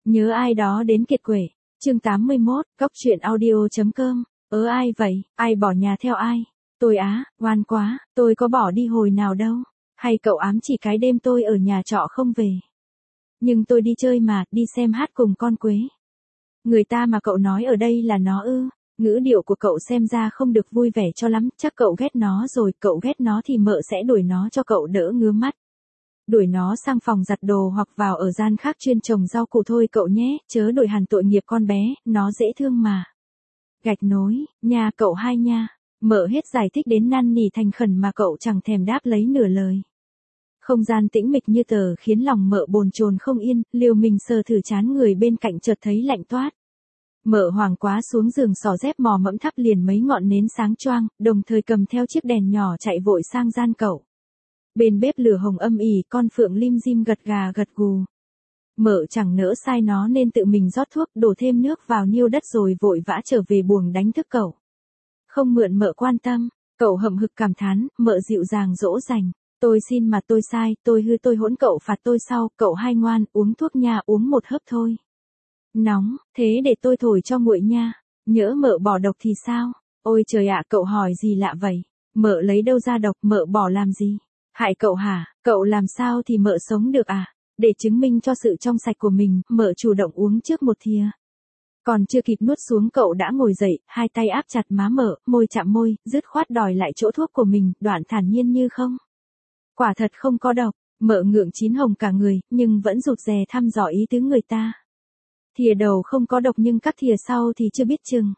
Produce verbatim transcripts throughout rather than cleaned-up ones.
Nhớ ai đó đến kiệt quệ. Chương tám mươi mốt, góc truyện audio.com. Ớ ai vậy, ai bỏ nhà theo ai? Tôi á, ngoan quá, tôi có bỏ đi hồi nào đâu. Hay cậu ám chỉ cái đêm tôi ở nhà trọ không về? Nhưng tôi đi chơi mà, đi xem hát cùng con Quế. Người ta mà cậu nói ở đây là nó ư? Ngữ điệu của cậu xem ra không được vui vẻ cho lắm, chắc cậu ghét nó rồi, cậu ghét nó thì mợ sẽ đuổi nó cho cậu đỡ ngứa mắt. Đuổi nó sang phòng giặt đồ hoặc vào ở gian khác chuyên trồng rau củ thôi cậu nhé, chớ đuổi hẳn tội nghiệp con bé, nó dễ thương mà. Gạch nối, nha cậu hai nha. Mợ hết giải thích đến năn nỉ thành khẩn mà cậu chẳng thèm đáp lấy nửa lời. Không gian tĩnh mịch như tờ khiến lòng mợ bồn chồn không yên, liều mình sờ thử chán người bên cạnh chợt thấy lạnh toát. Mợ hoảng quá xuống giường xỏ dép mò mẫm thắp liền mấy ngọn nến sáng choang, đồng thời cầm theo chiếc đèn nhỏ chạy vội sang gian cậu. Bên bếp lửa hồng âm ỉ, con phượng lim dim gật gà gật gù. Mợ chẳng nỡ sai nó nên tự mình rót thuốc, đổ thêm nước vào niêu đất rồi vội vã trở về buồng đánh thức cậu. Không mượn mợ quan tâm, cậu hậm hực cảm thán, mợ dịu dàng dỗ dành. Tôi xin mà tôi sai, tôi hư tôi hỗn cậu phạt tôi sau, cậu hai ngoan, uống thuốc nha, uống một hớp thôi. Nóng, thế để tôi thổi cho nguội nha. Nhỡ mợ bỏ độc thì sao? Ôi trời ạ, cậu hỏi gì lạ vậy? Mợ lấy đâu ra độc, mợ bỏ làm gì? Hại cậu hả? Cậu làm sao thì mợ sống được à? Để chứng minh cho sự trong sạch của mình, mợ chủ động uống trước một thìa. Còn chưa kịp nuốt xuống cậu đã ngồi dậy, hai tay áp chặt má mợ, môi chạm môi, dứt khoát đòi lại chỗ thuốc của mình, đoạn thản nhiên như không. Quả thật không có độc, mợ ngượng chín hồng cả người, nhưng vẫn rụt rè thăm dò ý tứ người ta. Thìa đầu không có độc nhưng các thìa sau thì chưa biết chừng.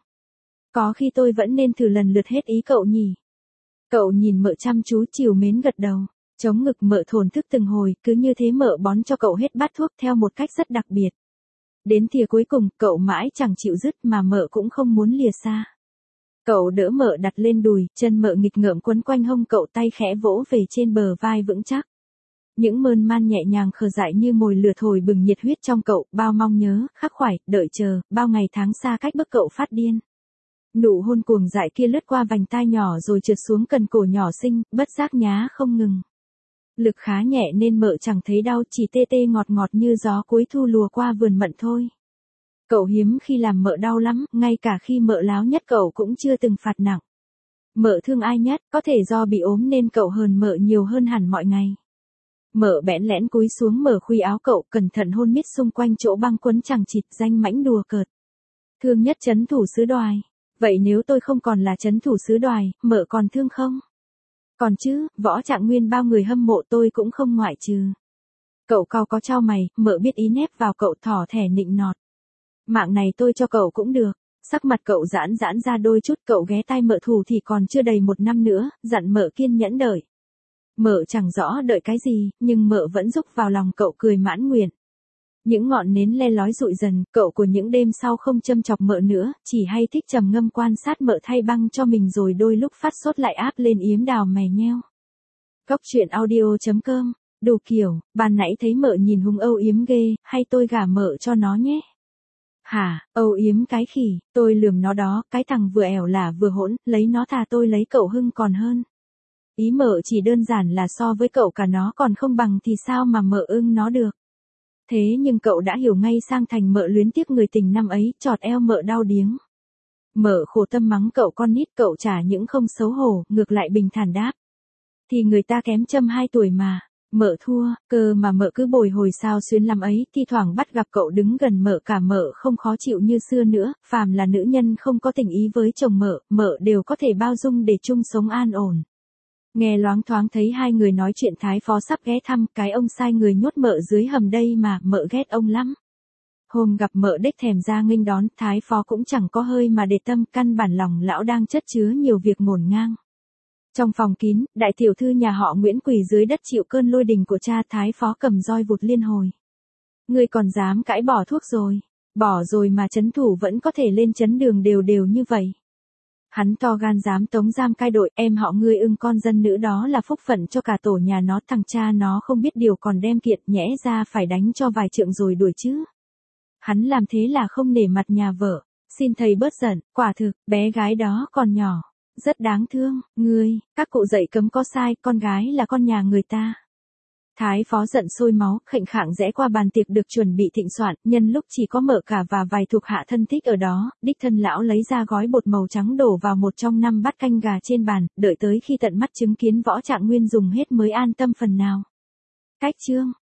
Có khi tôi vẫn nên thử lần lượt hết ý cậu nhỉ. Cậu nhìn mợ chăm chú trìu mến gật đầu, chống ngực mợ thổn thức từng hồi, cứ như thế mợ bón cho cậu hết bát thuốc theo một cách rất đặc biệt. Đến thìa cuối cùng, cậu mãi chẳng chịu dứt mà mợ cũng không muốn lìa xa. Cậu đỡ mợ đặt lên đùi, chân mợ nghịch ngợm quấn quanh hông cậu, tay khẽ vỗ về trên bờ vai vững chắc. Những mơn man nhẹ nhàng khờ dại như mồi lửa thổi bừng nhiệt huyết trong cậu, bao mong nhớ, khắc khoải, đợi chờ, bao ngày tháng xa cách bức cậu phát điên. Nụ hôn cuồng dại kia lướt qua vành tai nhỏ rồi trượt xuống cần cổ nhỏ xinh, bất giác nhá không ngừng. Lực khá nhẹ nên mợ chẳng thấy đau, chỉ tê tê ngọt ngọt như gió cuối thu lùa qua vườn mận thôi. Cậu hiếm khi làm mợ đau lắm, ngay cả khi mợ láo nhất cậu cũng chưa từng phạt nặng. Mợ thương ai nhất, có thể do bị ốm nên cậu hờn mợ nhiều hơn hẳn mọi ngày. Mợ bẽn lẽn cúi xuống mở khuy áo cậu, cẩn thận hôn mít xung quanh chỗ băng quấn chẳng chịt, danh mãnh đùa cợt. Thương nhất trấn thủ xứ Đoài. Vậy nếu tôi không còn là trấn thủ xứ Đoài, mợ còn thương không? Còn chứ, Võ Trạng Nguyên bao người hâm mộ tôi cũng không ngoại trừ. Cậu cau có trao mày, mợ biết ý nép vào cậu thỏ thẻ nịnh nọt. Mạng này tôi cho cậu cũng được. Sắc mặt cậu giãn giãn ra đôi chút, cậu ghé tai mợ thủ thì còn chưa đầy một năm nữa, dặn mợ kiên nhẫn đợi. Mợ chẳng rõ đợi cái gì, nhưng mợ vẫn rúc vào lòng cậu cười mãn nguyện. Những ngọn nến le lói dụi dần, cậu của những đêm sau không châm chọc mợ nữa, chỉ hay thích trầm ngâm quan sát mợ thay băng cho mình rồi đôi lúc phát sốt lại áp lên yếm đào mè nheo. Góc truyện audio.com. Đủ kiểu, ban nãy thấy mợ nhìn hung âu yếm ghê, hay tôi gả mợ cho nó nhé. Hả, âu yếm cái khỉ, tôi lườm nó đó, cái thằng vừa ẻo lả vừa hỗn, lấy nó thà tôi lấy cậu hưng còn hơn. Ý mợ chỉ đơn giản là so với cậu cả nó còn không bằng thì sao mà mợ ưng nó được. Thế nhưng cậu đã hiểu ngay sang thành mợ luyến tiếc người tình năm ấy, chọt eo mợ đau điếng. Mợ khổ tâm mắng cậu con nít, cậu chả những không xấu hổ, ngược lại bình thản đáp. Thì người ta kém châm hai tuổi mà, mợ thua, cơ mà mợ cứ bồi hồi sao xuyến lắm ấy, thi thoảng bắt gặp cậu đứng gần mợ cả mợ không khó chịu như xưa nữa, phàm là nữ nhân không có tình ý với chồng mợ, mợ đều có thể bao dung để chung sống an ổn. Nghe loáng thoáng thấy hai người nói chuyện Thái Phó sắp ghé thăm, cái ông sai người nhốt mợ dưới hầm đây mà, mợ ghét ông lắm. Hôm gặp mợ đích thèm ra nghênh đón, Thái Phó cũng chẳng có hơi mà để tâm, căn bản lòng lão đang chất chứa nhiều việc ngổn ngang. Trong phòng kín, đại tiểu thư nhà họ Nguyễn quỳ dưới đất chịu cơn lôi đình của cha, Thái Phó cầm roi vụt liên hồi. Ngươi còn dám cãi bỏ thuốc rồi, bỏ rồi mà trấn thủ vẫn có thể lên trấn đường đều đều như vậy. Hắn to gan dám tống giam cai đội, em họ ngươi ưng con dân nữ đó là phúc phận cho cả tổ nhà nó, thằng cha nó không biết điều còn đem kiện, nhẽ ra phải đánh cho vài trượng rồi đuổi chứ. Hắn làm thế là không nể mặt nhà vợ, xin thầy bớt giận, quả thực, bé gái đó còn nhỏ, rất đáng thương, ngươi, các cụ dạy cấm có sai, con gái là con nhà người ta. Thái phó giận sôi máu, khệnh khạng rẽ qua bàn tiệc được chuẩn bị thịnh soạn, nhân lúc chỉ có mợ cả và vài thuộc hạ thân thích ở đó, đích thân lão lấy ra gói bột màu trắng đổ vào một trong năm bát canh gà trên bàn, đợi tới khi tận mắt chứng kiến Võ Trạng Nguyên dùng hết mới an tâm phần nào. Cách chương